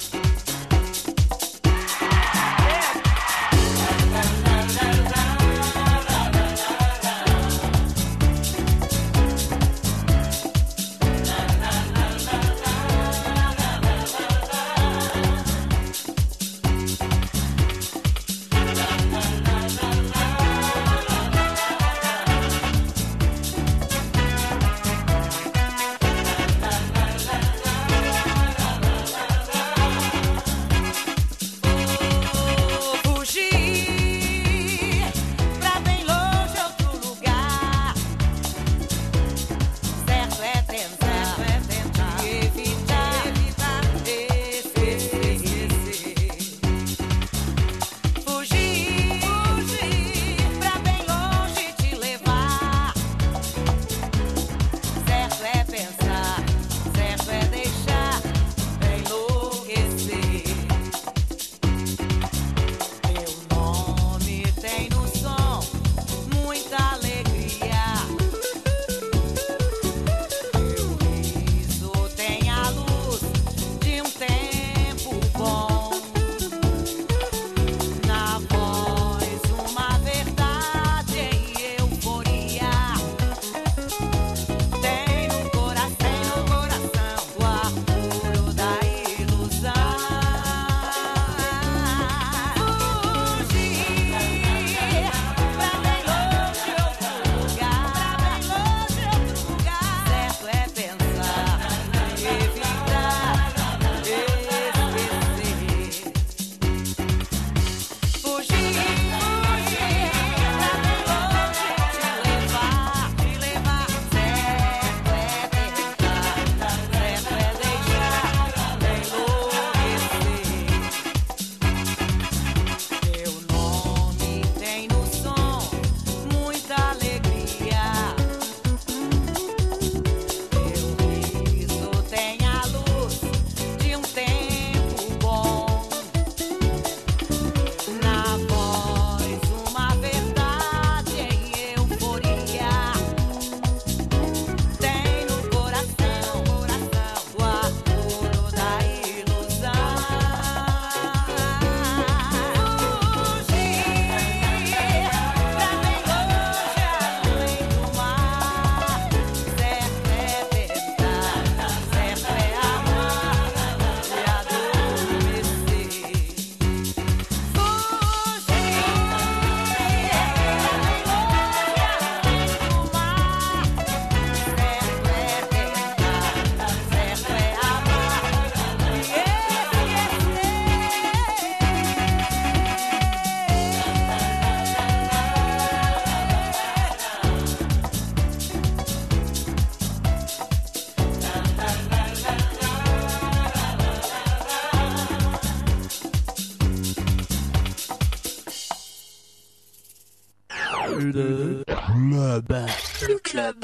club. Le club.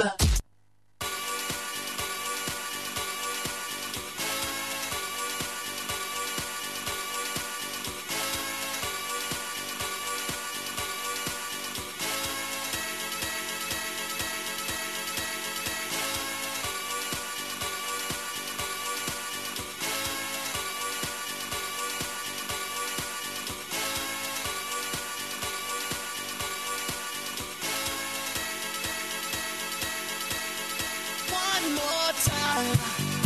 One more time.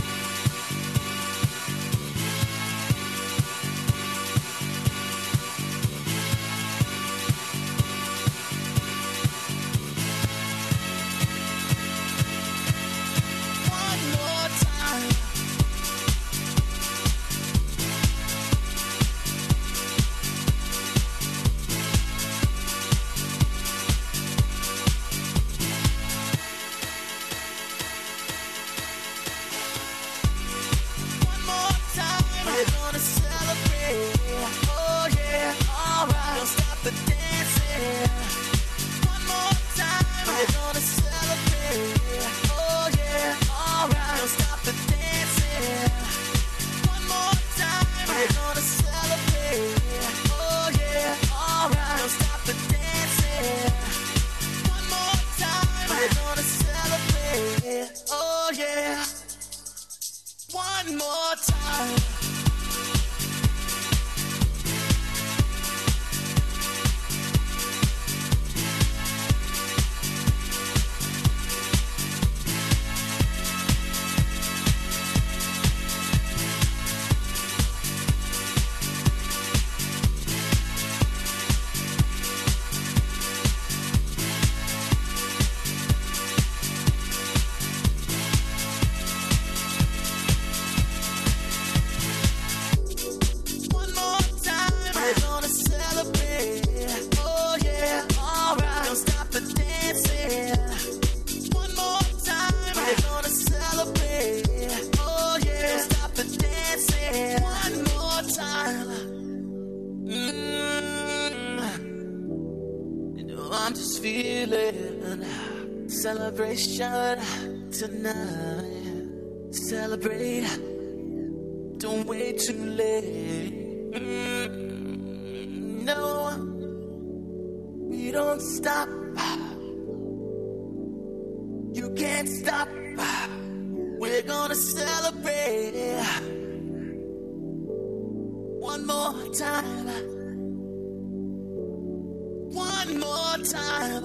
One more time. One more time. We're gonna celebrate. Oh yeah, alright. Don't stop the dancing. One more time. We're gonna celebrate. Oh yeah, alright. Don't stop the dancing. One more time. We're gonna celebrate. Oh yeah, alright. Don't stop the dancing. One more time. We're gonna celebrate. Oh yeah. One more time. One more time, we're gonna celebrate. Oh yeah, alright. Don't stop the dancing. One more time, we're gonna celebrate. Oh yeah, don't stop the dancing. One more time. Mm. You know I'm just feeling celebration tonight. Celebrate. Don't wait too late. Mm, no, we don't stop. You can't stop. We're gonna celebrate. One more time. One more time.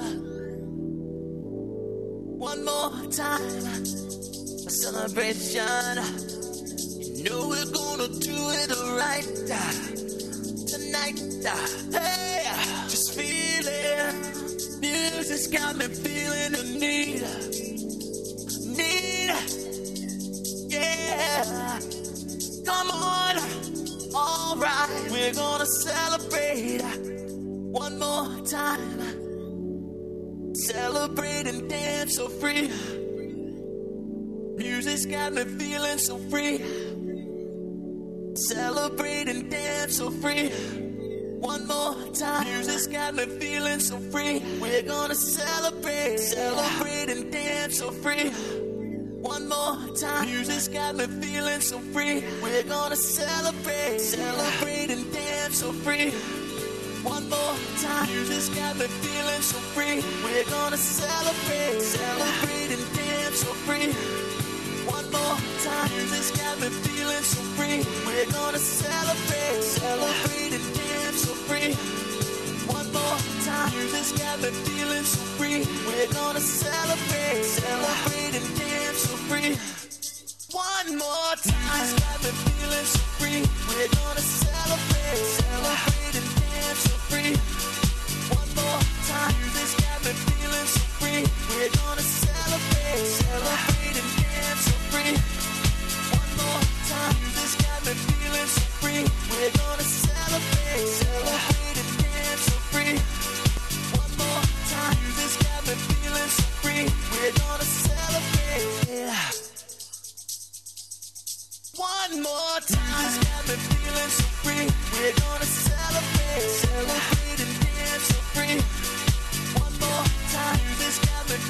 One more time. A celebration. You know we're gonna do it right uh, tonight. uh, Hey, just feeling. Music's got me feeling the need. Need. Yeah. Come on. Alright. We're gonna celebrate one more time. Celebrate and dance so free. Music's got me feeling so free. Celebrate and dance so free. One more time. Music's got me feeling so free. We're gonna celebrate. Celebrate and dance so free. One more time. Music's got me feeling so free. We're gonna celebrate. Celebrate and dance so free. One more time. Music's got me feeling so free. We're gonna celebrate. Celebrate and dance so free. One more time. Music's got me feeling so free. We're gonna celebrate. Celebrate and dance so free. One more time. Music's got me feeling so free. We're gonna celebrate. Celebrate and dance so free. One more time. Music's got me feeling so free. We're gonna celebrate. Celebrate and dance so free. One more time. Music's got me feeling so free. We're gonna celebrate. Celebrate and dance so free. One more time. Music's got me feeling so free. We're gonna celebrate. Celebrate and dance so free. One more time. Music's got me feeling so free. We're gonna celebrate. One more time. Music's got me feeling so free. We're gonna celebrate. Celebrate and dance so free. One more time. Music's got me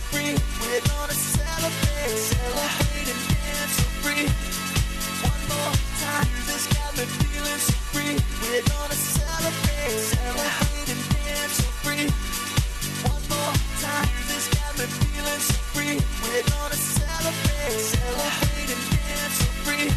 free. We're gonna celebrate, celebrate and dance so free. One more time, this got me feeling so free. We're gonna celebrate, celebrate and dance so free. One more time, this got me feeling so free. We're gonna celebrate, celebrate and dance so free.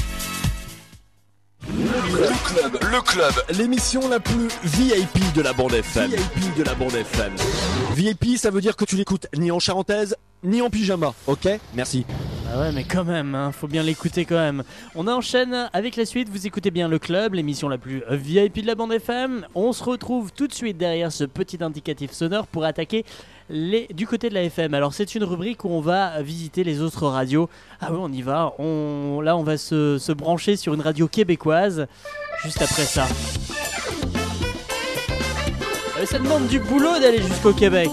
Le club, le club, l'émission la plus V I P de la bande F M. V I P de la bande F M. V I P, ça veut dire que tu l'écoutes ni en charentaise, ni en pyjama, ok? Merci. Ah ouais, mais quand même, hein, faut bien l'écouter quand même. On enchaîne avec la suite, vous écoutez bien Le Club, l'émission la plus V I P de la bande F M. On se retrouve tout de suite derrière ce petit indicatif sonore pour attaquer les... du côté de la F M. Alors c'est une rubrique où on va visiter les autres radios. Ah oui, on y va. On... Là, on va se... se brancher sur une radio québécoise, juste après ça. Euh, ça demande du boulot d'aller jusqu'au Québec.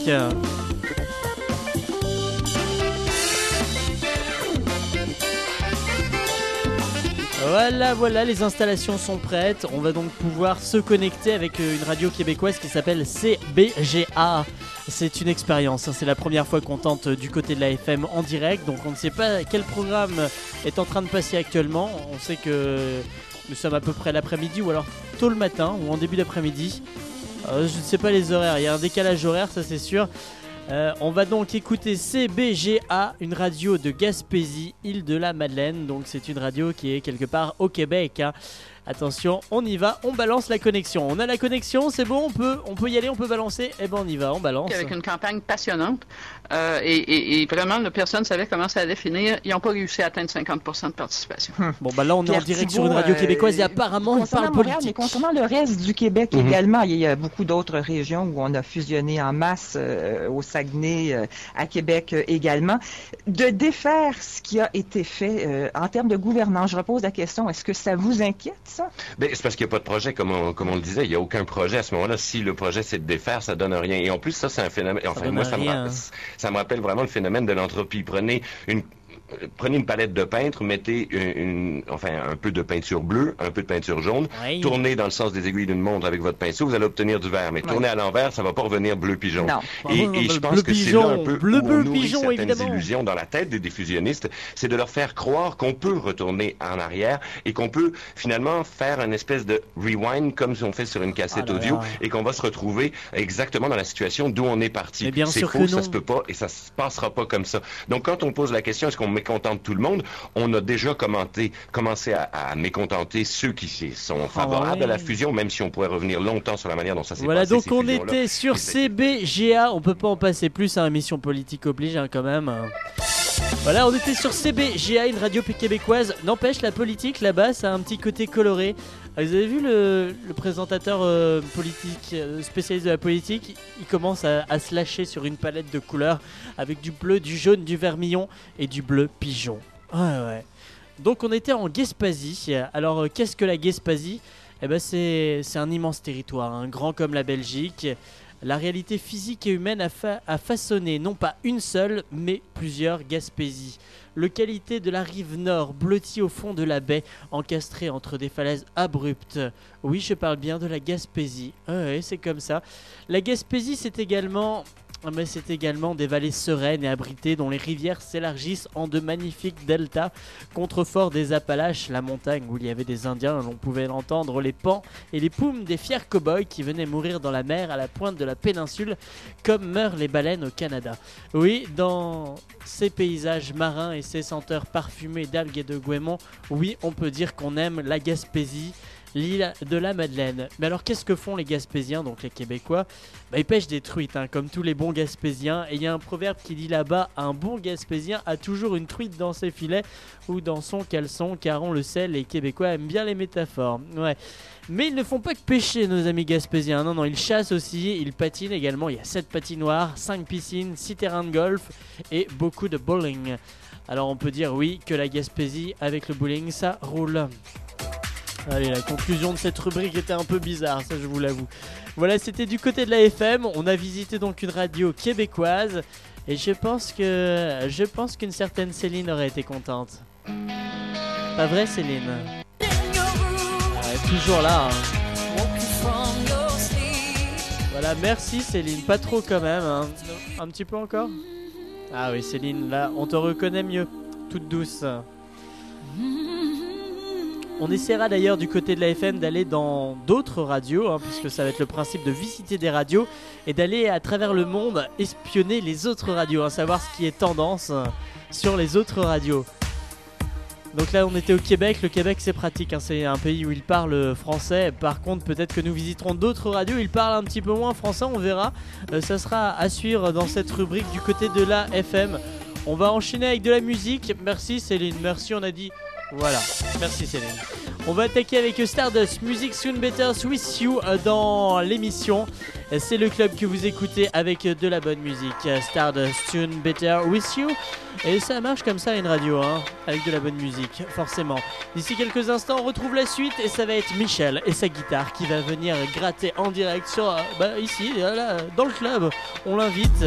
Voilà, voilà, les installations sont prêtes. On va donc pouvoir se connecter avec une radio québécoise qui s'appelle C B G A. C'est une expérience, hein. C'est la première fois qu'on tente du côté de la F M en direct. Donc on ne sait pas quel programme est en train de passer actuellement. On sait que nous sommes à peu près l'après-midi ou alors tôt le matin ou en début d'après-midi. Euh, je ne sais pas les horaires, il y a un décalage horaire, ça c'est sûr. Euh, on va donc écouter C B G A, une radio de Gaspésie, île de la Madeleine. Donc c'est une radio qui est quelque part au Québec, hein. Attention, on y va, on balance la connexion. On a la connexion, c'est bon, on peut, on peut y aller, on peut balancer. Eh ben on y va, on balance. Avec une campagne passionnante euh, et, et, et vraiment, la personne ne savait comment ça allait finir. Ils n'ont pas réussi à atteindre cinquante pour cent de participation. Hum. Bon bah là on est Pierre en direct Thibault, sur une radio euh, québécoise et apparemment il parle Montréal, politique. mais concernant le reste du Québec Mhm. également, il y a beaucoup d'autres régions où on a fusionné en masse, euh, au Saguenay, euh, à Québec euh, également. De défaire ce qui a été fait euh, en termes de gouvernance, je repose la question, est-ce que ça vous inquiète, ça? Ben, c'est parce qu'il n'y a pas de projet, comme on, comme on le disait. Il n'y a aucun projet à ce moment-là. Si le projet, c'est de défaire, ça donne rien. Et en plus, ça, c'est un phénomène... Enfin, donne moi, ça me, rien. rappelle, ça me rappelle vraiment le phénomène de l'entropie. Prenez une... Prenez une palette de peintre, mettez une, une- enfin un peu de peinture bleue, un peu de peinture jaune, Oui. tournez dans le sens des aiguilles d'une montre avec votre pinceau, vous allez obtenir du vert. Mais Oui. tournez à l'envers, ça va pas revenir bleu puis jaune. Non. Et, Ah, et je bleu pense que c'est pigeon, là un peu bleu, où bleu on nourrit pigeon, certaines évidemment. illusions dans la tête des diffusionnistes, c'est de leur faire croire qu'on peut retourner en arrière et qu'on peut finalement faire une espèce de rewind comme si on fait sur une cassette Ah là audio là. et qu'on va se retrouver exactement dans la situation d'où on est parti. Mais bien C'est sûr faux, que ça non. se peut pas et ça se passera pas comme ça. Donc quand on pose la question, est-ce qu'on mécontente tout le monde? On a déjà commenté, commencé à, à mécontenter ceux qui sont favorables ouais. à la fusion, même si on pourrait revenir longtemps sur la manière dont ça s'est Voilà, passé. donc ces on fusions-là. était sur C B G A, on peut pas en passer plus, hein, émission politique oblige hein, quand même. Voilà, on était sur C B G A, une radio québécoise. N'empêche, la politique là-bas, ça a un petit côté coloré. Ah, vous avez vu le, le présentateur euh, politique, euh, spécialiste de la politique, il commence à, à se lâcher sur une palette de couleurs avec du bleu, du jaune, du vermillon et du bleu pigeon. Ouais, ouais. Donc on était en Gaspésie. Alors euh, qu'est-ce que la Gaspésie? Eh ben c'est c'est un immense territoire, hein, grand comme la Belgique. La réalité physique et humaine a, fa- a façonné non pas une seule, mais plusieurs Gaspésies. Localité de la rive nord, blottie au fond de la baie, encastrée entre des falaises abruptes. Oui, je parle bien de la Gaspésie. Ah ouais, c'est comme ça. La Gaspésie, c'est également... Mais c'est également des vallées sereines et abritées dont les rivières s'élargissent en de magnifiques deltas. Contrefort des Appalaches, la montagne où il y avait des Indiens, l'on pouvait entendre les pans et les poums des fiers cow-boys qui venaient mourir dans la mer à la pointe de la péninsule, comme meurent les baleines au Canada. Oui, dans ces paysages marins et ces senteurs parfumées d'algues et de goémons, oui, on peut dire qu'on aime la Gaspésie, l'île de la Madeleine. Mais alors qu'est-ce que font les Gaspésiens, donc les Québécois? Bah, ils pêchent des truites, hein, comme tous les bons Gaspésiens. Et il y a un proverbe qui dit là-bas, un bon Gaspésien a toujours une truite dans ses filets ou dans son caleçon, car on le sait, les Québécois aiment bien les métaphores. Ouais. Mais ils ne font pas que pêcher, nos amis Gaspésiens. Non, non, ils chassent aussi, ils patinent également. Il y a sept patinoires, cinq piscines, six terrains de golf et beaucoup de bowling. Alors on peut dire oui que la Gaspésie avec le bowling, ça roule. Allez, la conclusion de cette rubrique était un peu bizarre, ça je vous l'avoue. Voilà, c'était du côté de la F M. On a visité donc une radio québécoise. Et je pense que... Je pense qu'une certaine Céline aurait été contente. Pas vrai, Céline? Ouais, toujours là. Hein. Voilà, merci Céline. Pas trop quand même. Hein. Un petit peu encore? Ah oui, Céline, là, on te reconnaît mieux, toute douce. On essaiera d'ailleurs du côté de la F M d'aller dans d'autres radios, hein, puisque ça va être le principe de visiter des radios et d'aller à travers le monde espionner les autres radios, hein, savoir ce qui est tendance euh, sur les autres radios. Donc là on était au Québec, le Québec c'est pratique, hein, c'est un pays où ils parlent français. Par contre peut-être que nous visiterons d'autres radios, ils parlent un petit peu moins français, on verra. Euh, ça sera à suivre dans cette rubrique du côté de la F M. On va enchaîner avec de la musique. Merci Céline, merci, on a dit... Voilà, merci Céline. On va attaquer avec Stardust, Music Soon Better With You dans l'émission. C'est le club que vous écoutez avec de la bonne musique. Stardust, Soon Better With You. Et ça marche comme ça une radio, hein, avec de la bonne musique, forcément. D'ici quelques instants, on retrouve la suite et ça va être Michel et sa guitare qui va venir gratter en direct sur, euh, bah, ici, là, dans le club. On l'invite.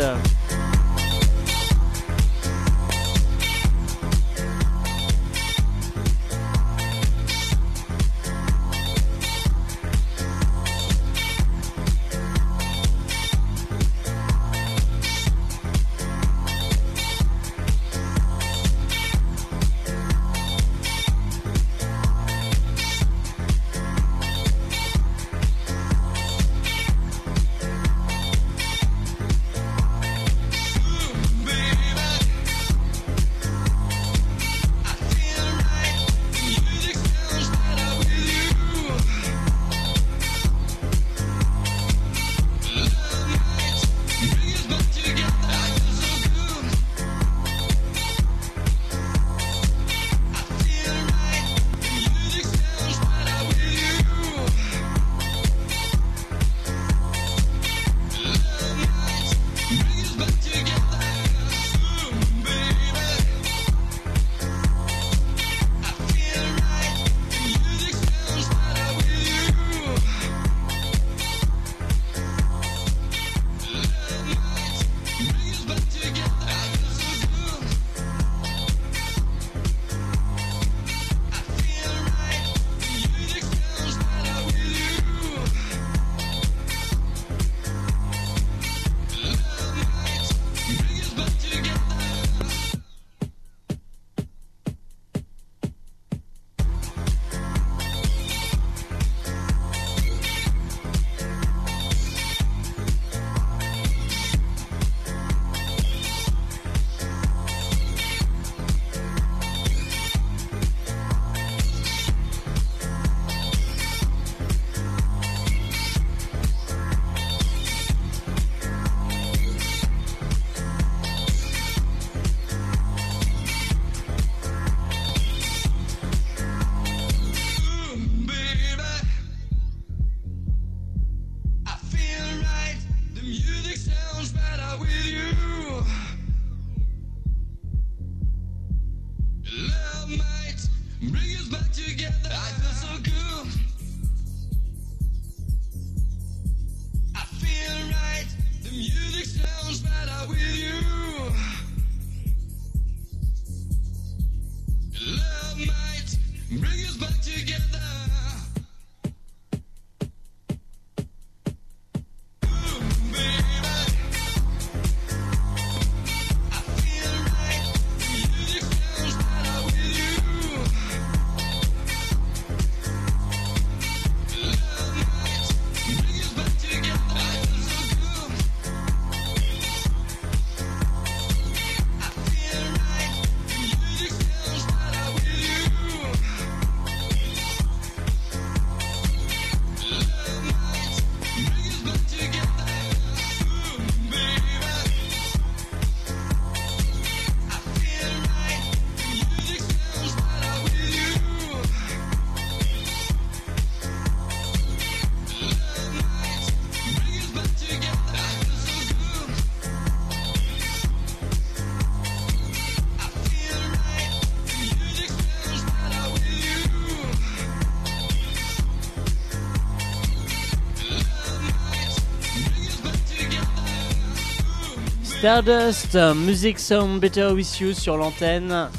Stardust, Music Sound Better With You sur l'antenne.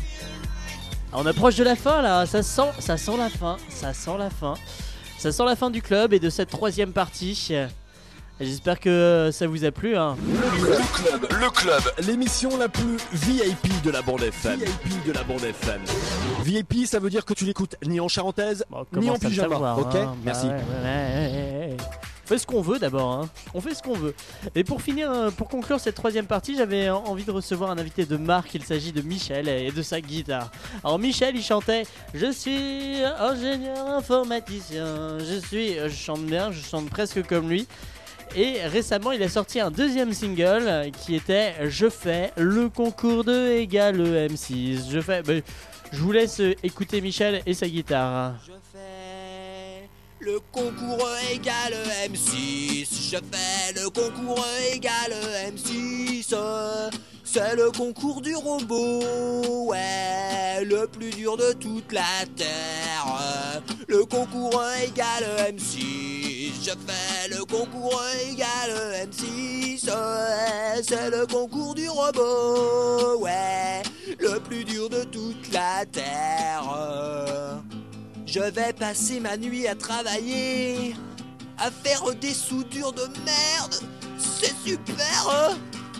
On approche de la fin là, ça sent, ça sent la fin, ça sent la fin. Ça sent la fin du club et de cette troisième partie. J'espère que ça vous a plu. Hein. Le club, le club, l'émission la plus V I P de la bande F M. V I P de la bande F M. V I P, ça veut dire que tu l'écoutes ni en charentaise, Bon, ni en commence à le pyjama. savoir, Ok, hein. merci. Bah ouais, ouais, ouais, ouais, ouais. On fait ce qu'on veut d'abord, hein. On fait ce qu'on veut. Et pour finir, euh, pour conclure cette troisième partie, j'avais envie de recevoir un invité de marque. Il s'agit de Michel et de sa guitare. Alors Michel, il chantait « Je suis ingénieur informaticien, je suis... » Je chante bien, je chante presque comme lui. Et récemment, il a sorti un deuxième single qui était « Je fais le concours de égale M six ». Je fais... Bah, je vous laisse écouter Michel et sa guitare. Je fais le concours égale M six. Je fais le concours égale M six. C'est le concours du robot, ouais, le plus dur de toute la terre. Le concours égale M six. Je fais le concours égale M six. Ouais, c'est le concours du robot, ouais, le plus dur de toute la terre. Je vais passer ma nuit à travailler, à faire des soudures de merde. C'est super.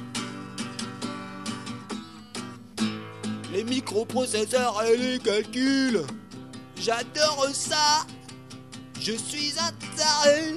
Les microprocesseurs et les calculs, j'adore ça. Je suis un taré,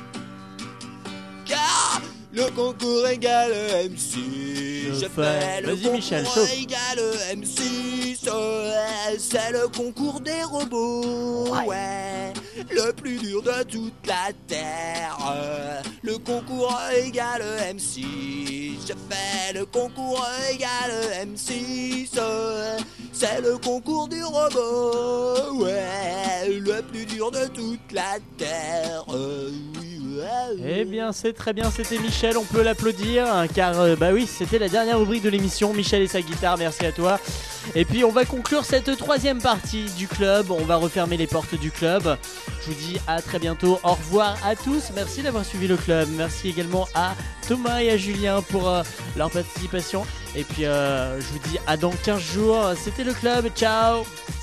car le concours égale M six. Je Je fais- fais le Vas-y, Michel, concours chauffe. égale M six. Ouais, c'est le concours des robots, ouais, le plus dur de toute la terre. Le concours égale M six. Je fais le concours égale M six. C'est le concours du robot, ouais, le plus dur de toute la terre. Oui, ouais, Eh bien, c'est très bien, c'était Michel, on peut l'applaudir, hein, car euh, bah oui, c'était la dernière rubrique de l'émission, Michel et sa guitare, merci à toi. Et puis on va conclure cette troisième partie du club, on va refermer les portes du club. Je vous dis à très bientôt, au revoir à tous, merci d'avoir suivi le club, merci également à Thomas et à Julien pour euh, leur participation. Et puis euh, je vous dis à dans quinze jours, c'était le club, ciao.